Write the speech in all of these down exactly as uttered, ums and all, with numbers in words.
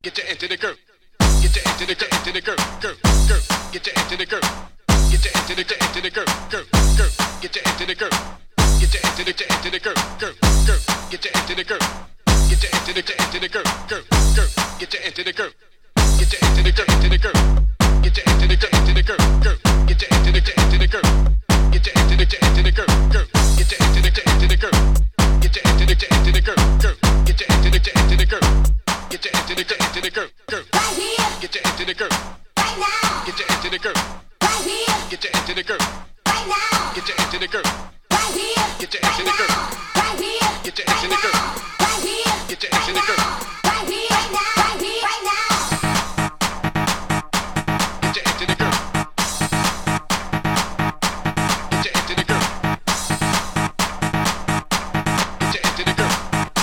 Get your into the group. Get your into the group, into the group, group, group. Get your into the group. Get your into the into the group, group, group. Get your into the group. Get your into the into the group, group, group. Get your into the group. Get your into the into the group, group, group. Get your into the group. Get your into the into the group. Get your into the into the group, group. Get your into the into the group. Get your into the into the group, group. Get your into the into the group. Get your into the into the group, group. Get your into the into the group. Get your into the into the group, group. Right here. Get your into the group. Right now. Get your into the group. Right here. Get your into the group. Right now. Get your into the group. Right here. Get your into the group. Right here. Get your into the group. Right here. Get your into the group. Right here. Right now. Right here. Right now. Get your into the group. Get your into the group. Get your into the group.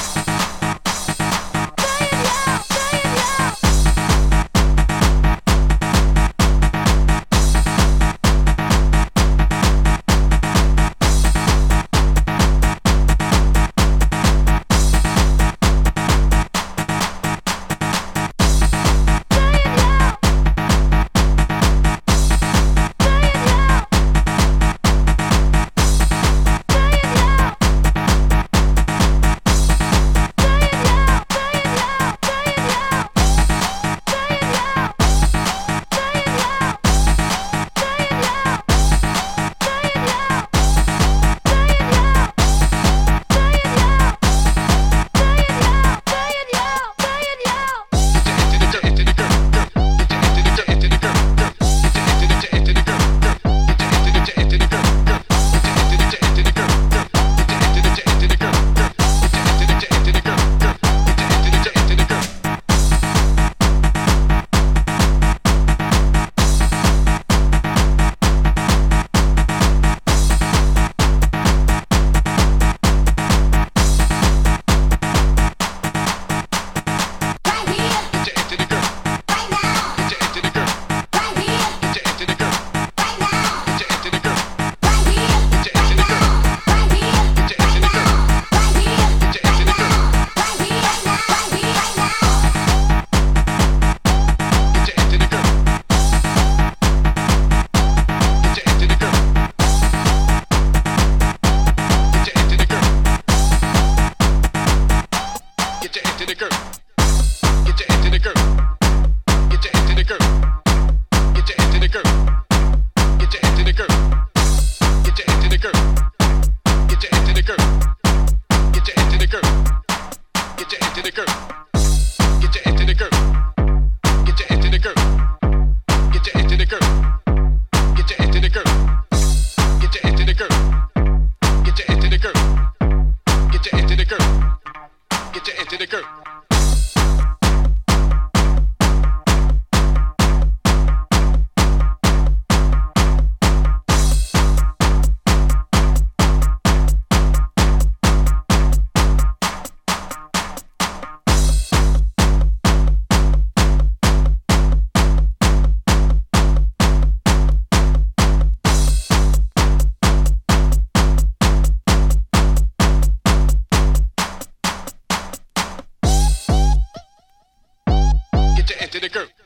Into the group.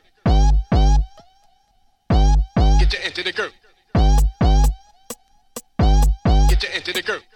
Get your into the group. Get your into the group.